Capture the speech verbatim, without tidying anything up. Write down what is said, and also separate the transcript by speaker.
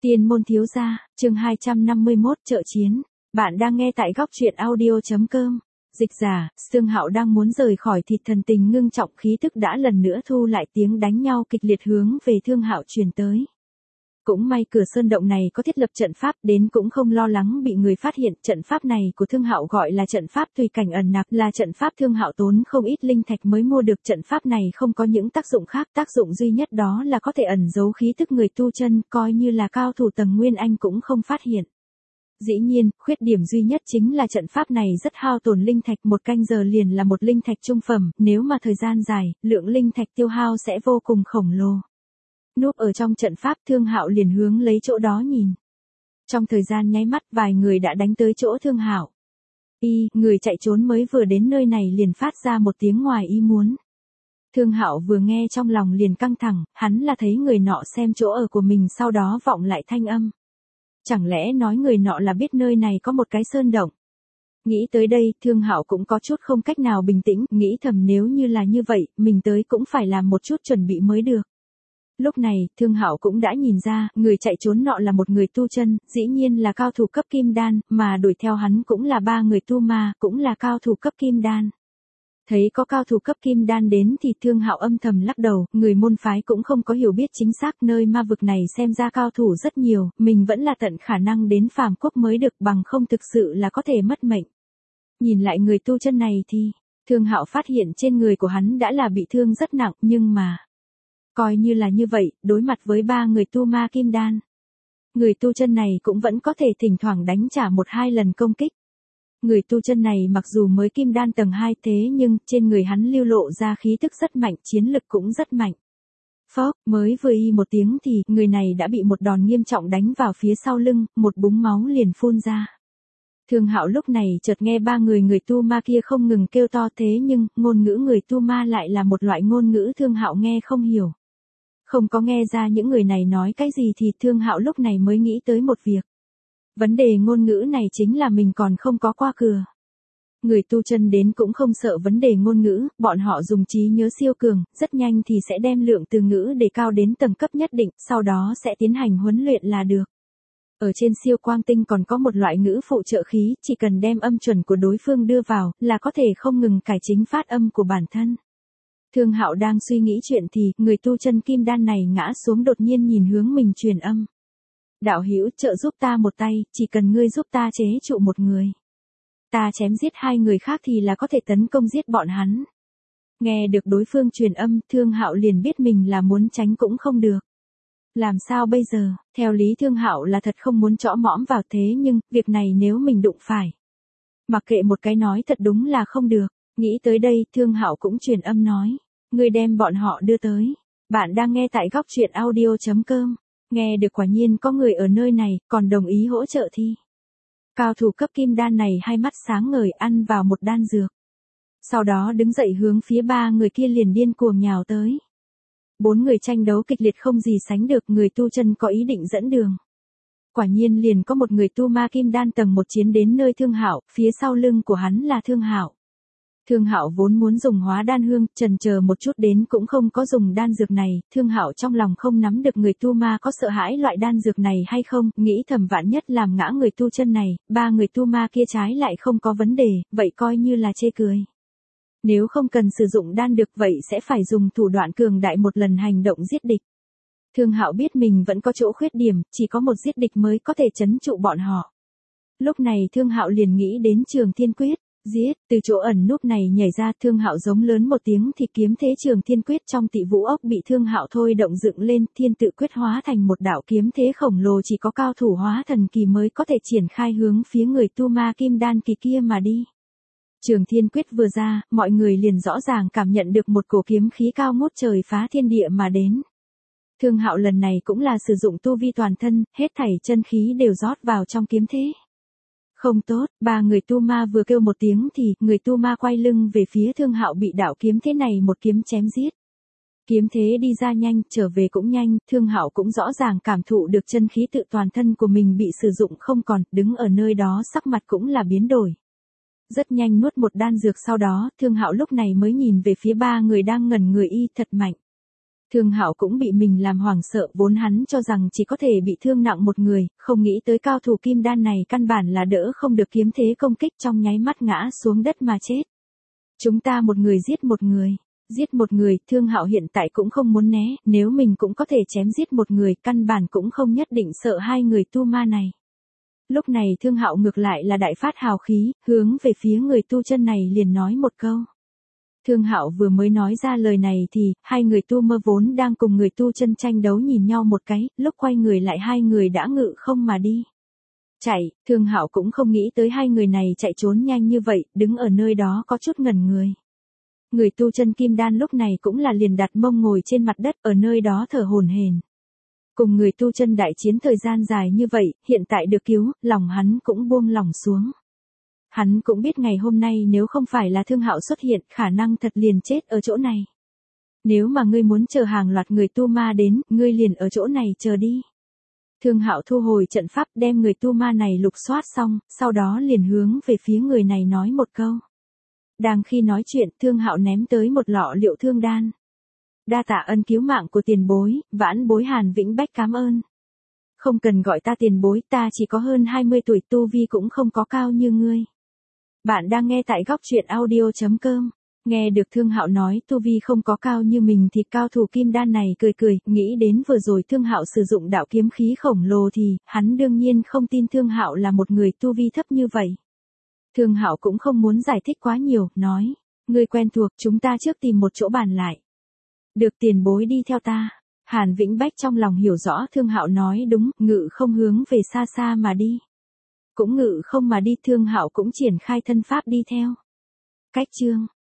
Speaker 1: Tiên môn thiếu gia, chương hai trăm năm mươi mốt trợ chiến. Bạn đang nghe tại góc truyện audio chấm com. Dịch giả, Sương Hạo đang muốn rời khỏi thì thần tình ngưng trọng khí tức đã lần nữa thu lại tiếng đánh nhau kịch liệt hướng về Thương Hạo truyền tới. Cũng may cửa sơn động này có thiết lập trận pháp đến cũng không lo lắng bị người phát hiện. Trận pháp này của Thương Hạo gọi là trận pháp tùy cảnh ẩn nặc, là trận pháp Thương Hạo tốn không ít linh thạch mới mua được. Trận pháp này không có những tác dụng khác, tác dụng duy nhất đó là có thể ẩn giấu khí tức người tu chân, coi như là cao thủ tầng Nguyên Anh cũng không phát hiện. Dĩ nhiên, khuyết điểm duy nhất chính là trận pháp này rất hao tổn linh thạch, một canh giờ liền là một linh thạch trung phẩm, nếu mà thời gian dài, lượng linh thạch tiêu hao sẽ vô cùng khổng lồ. Núp ở trong trận pháp, Thương Hạo liền hướng lấy chỗ đó nhìn. Trong thời gian nháy mắt, vài người đã đánh tới chỗ Thương Hạo. Y, người chạy trốn mới vừa đến nơi này liền phát ra một tiếng ngoài ý muốn. Thương Hạo vừa nghe trong lòng liền căng thẳng, hắn là thấy người nọ xem chỗ ở của mình sau đó vọng lại thanh âm. Chẳng lẽ nói người nọ là biết nơi này có một cái sơn động? Nghĩ tới đây, Thương Hạo cũng có chút không cách nào bình tĩnh, nghĩ thầm nếu như là như vậy, mình tới cũng phải làm một chút chuẩn bị mới được. Lúc này, Thương Hạo cũng đã nhìn ra, người chạy trốn nọ là một người tu chân, dĩ nhiên là cao thủ cấp kim đan, mà đuổi theo hắn cũng là ba người tu ma, cũng là cao thủ cấp kim đan. Thấy có cao thủ cấp kim đan đến thì Thương Hạo âm thầm lắc đầu, người môn phái cũng không có hiểu biết chính xác, nơi ma vực này xem ra cao thủ rất nhiều, mình vẫn là tận khả năng đến phàm quốc mới được, bằng không thực sự là có thể mất mệnh. Nhìn lại người tu chân này thì, Thương Hạo phát hiện trên người của hắn đã là bị thương rất nặng, nhưng mà coi như là như vậy, đối mặt với ba người tu ma kim đan, người tu chân này cũng vẫn có thể thỉnh thoảng đánh trả một hai lần công kích. Người tu chân này mặc dù mới kim đan tầng hai thế nhưng trên người hắn lưu lộ ra khí tức rất mạnh, chiến lực cũng rất mạnh. Phốc, mới vừa y một tiếng thì người này đã bị một đòn nghiêm trọng đánh vào phía sau lưng, một búng máu liền phun ra. Thương Hạo lúc này chợt nghe ba người người tu ma kia không ngừng kêu to, thế nhưng ngôn ngữ người tu ma lại là một loại ngôn ngữ Thương Hạo nghe không hiểu. Không có nghe ra những người này nói cái gì thì Thương Hạo lúc này mới nghĩ tới một việc. Vấn đề ngôn ngữ này chính là mình còn không có qua cửa. Người tu chân đến cũng không sợ vấn đề ngôn ngữ, bọn họ dùng trí nhớ siêu cường, rất nhanh thì sẽ đem lượng từ ngữ để cao đến tầng cấp nhất định, sau đó sẽ tiến hành huấn luyện là được. Ở trên siêu quang tinh còn có một loại ngữ phụ trợ khí, chỉ cần đem âm chuẩn của đối phương đưa vào, là có thể không ngừng cải chính phát âm của bản thân. Thương Hạo đang suy nghĩ chuyện thì, người tu chân kim đan này ngã xuống đột nhiên nhìn hướng mình truyền âm. Đạo hữu, trợ giúp ta một tay, chỉ cần ngươi giúp ta chế trụ một người. Ta chém giết hai người khác thì là có thể tấn công giết bọn hắn. Nghe được đối phương truyền âm, Thương Hạo liền biết mình là muốn tránh cũng không được. Làm sao bây giờ? Theo lý Thương Hạo là thật không muốn chõ mõm vào, thế nhưng, việc này nếu mình đụng phải, mặc kệ một cái nói thật đúng là không được. Nghĩ tới đây, Thương Hạo cũng truyền âm nói, ngươi đem bọn họ đưa tới. Bạn đang nghe tại góc truyện audio chấm com. Nghe được quả nhiên có người ở nơi này, còn đồng ý hỗ trợ thi. Cao thủ cấp kim đan này hai mắt sáng ngời ăn vào một đan dược. Sau đó đứng dậy hướng phía ba người kia liền điên cuồng nhào tới. Bốn người tranh đấu kịch liệt không gì sánh được, người tu chân có ý định dẫn đường. Quả nhiên liền có một người tu ma kim đan tầng một chiến đến nơi Thương Hạo, phía sau lưng của hắn là Thương Hạo. Thương Hạo vốn muốn dùng hóa đan hương, chần chờ một chút đến cũng không có dùng đan dược này, Thương Hạo trong lòng không nắm được người tu ma có sợ hãi loại đan dược này hay không, nghĩ thầm vạn nhất làm ngã người tu chân này, ba người tu ma kia trái lại không có vấn đề, vậy coi như là chê cười. Nếu không cần sử dụng đan dược vậy sẽ phải dùng thủ đoạn cường đại một lần hành động giết địch. Thương Hạo biết mình vẫn có chỗ khuyết điểm, chỉ có một giết địch mới có thể trấn trụ bọn họ. Lúc này Thương Hạo liền nghĩ đến Trường Thiên Quyết. Giết, từ chỗ ẩn núp này nhảy ra, Thương Hạo giống lớn một tiếng thì kiếm thế Trường Thiên Quyết trong Tị Vũ ốc bị Thương Hạo thôi động dựng lên, thiên tự quyết hóa thành một đạo kiếm thế khổng lồ chỉ có cao thủ hóa thần kỳ mới có thể triển khai hướng phía người tu ma kim đan kỳ kia mà đi. Trường Thiên Quyết vừa ra, mọi người liền rõ ràng cảm nhận được một cổ kiếm khí cao ngút trời phá thiên địa mà đến. Thương Hạo lần này cũng là sử dụng tu vi toàn thân, hết thảy chân khí đều rót vào trong kiếm thế. Không tốt, ba người tu ma vừa kêu một tiếng thì, người tu ma quay lưng về phía Thương Hạo bị đạo kiếm thế này một kiếm chém giết. Kiếm thế đi ra nhanh, trở về cũng nhanh, Thương Hạo cũng rõ ràng cảm thụ được chân khí tự toàn thân của mình bị sử dụng không còn, đứng ở nơi đó sắc mặt cũng là biến đổi. Rất nhanh nuốt một đan dược sau đó, Thương Hạo lúc này mới nhìn về phía ba người đang ngẩn người y thật mạnh. Thương Hạo cũng bị mình làm hoảng sợ, vốn hắn cho rằng chỉ có thể bị thương nặng một người, không nghĩ tới cao thủ kim đan này căn bản là đỡ không được kiếm thế công kích, trong nháy mắt ngã xuống đất mà chết. Chúng ta một người giết một người, giết một người, Thương Hạo hiện tại cũng không muốn né, nếu mình cũng có thể chém giết một người, căn bản cũng không nhất định sợ hai người tu ma này. Lúc này Thương Hạo ngược lại là đại phát hào khí, hướng về phía người tu chân này liền nói một câu. Thương Hạo vừa mới nói ra lời này thì, hai người tu mơ vốn đang cùng người tu chân tranh đấu nhìn nhau một cái, lúc quay người lại hai người đã ngự không mà đi. Chạy, Thương Hạo cũng không nghĩ tới hai người này chạy trốn nhanh như vậy, đứng ở nơi đó có chút ngẩn người. Người tu chân kim đan lúc này cũng là liền đặt mông ngồi trên mặt đất ở nơi đó thở hổn hển. Cùng người tu chân đại chiến thời gian dài như vậy, hiện tại được cứu, lòng hắn cũng buông lỏng xuống. Hắn cũng biết ngày hôm nay nếu không phải là Thương Hạo xuất hiện, khả năng thật liền chết ở chỗ này. Nếu mà ngươi muốn chờ hàng loạt người tu ma đến, ngươi liền ở chỗ này chờ đi. Thương Hạo thu hồi trận pháp, đem người tu ma này lục soát xong, sau đó liền hướng về phía người này nói một câu. Đang khi nói chuyện, Thương Hạo ném tới một lọ liệu thương đan. Đa tạ ân cứu mạng của tiền bối, vãn bối Hàn Vĩnh Bách cảm ơn. Không cần gọi ta tiền bối, ta chỉ có hơn hai mươi tuổi, tu vi cũng không có cao như ngươi. Bạn đang nghe tại góc truyện audio chấm com. Nghe được Thương Hạo nói tu vi không có cao như mình thì cao thủ kim đan này cười cười, nghĩ đến vừa rồi Thương Hạo sử dụng đạo kiếm khí khổng lồ thì, hắn đương nhiên không tin Thương Hạo là một người tu vi thấp như vậy. Thương Hạo cũng không muốn giải thích quá nhiều, nói, ngươi quen thuộc, chúng ta trước tìm một chỗ bàn lại. Được, tiền bối đi theo ta. Hàn Vĩnh Bách trong lòng hiểu rõ Thương Hạo nói đúng, ngự không hướng về xa xa mà đi. Cũng ngự không mà đi, Thương Hạo cũng triển khai thân pháp đi theo. Cách chương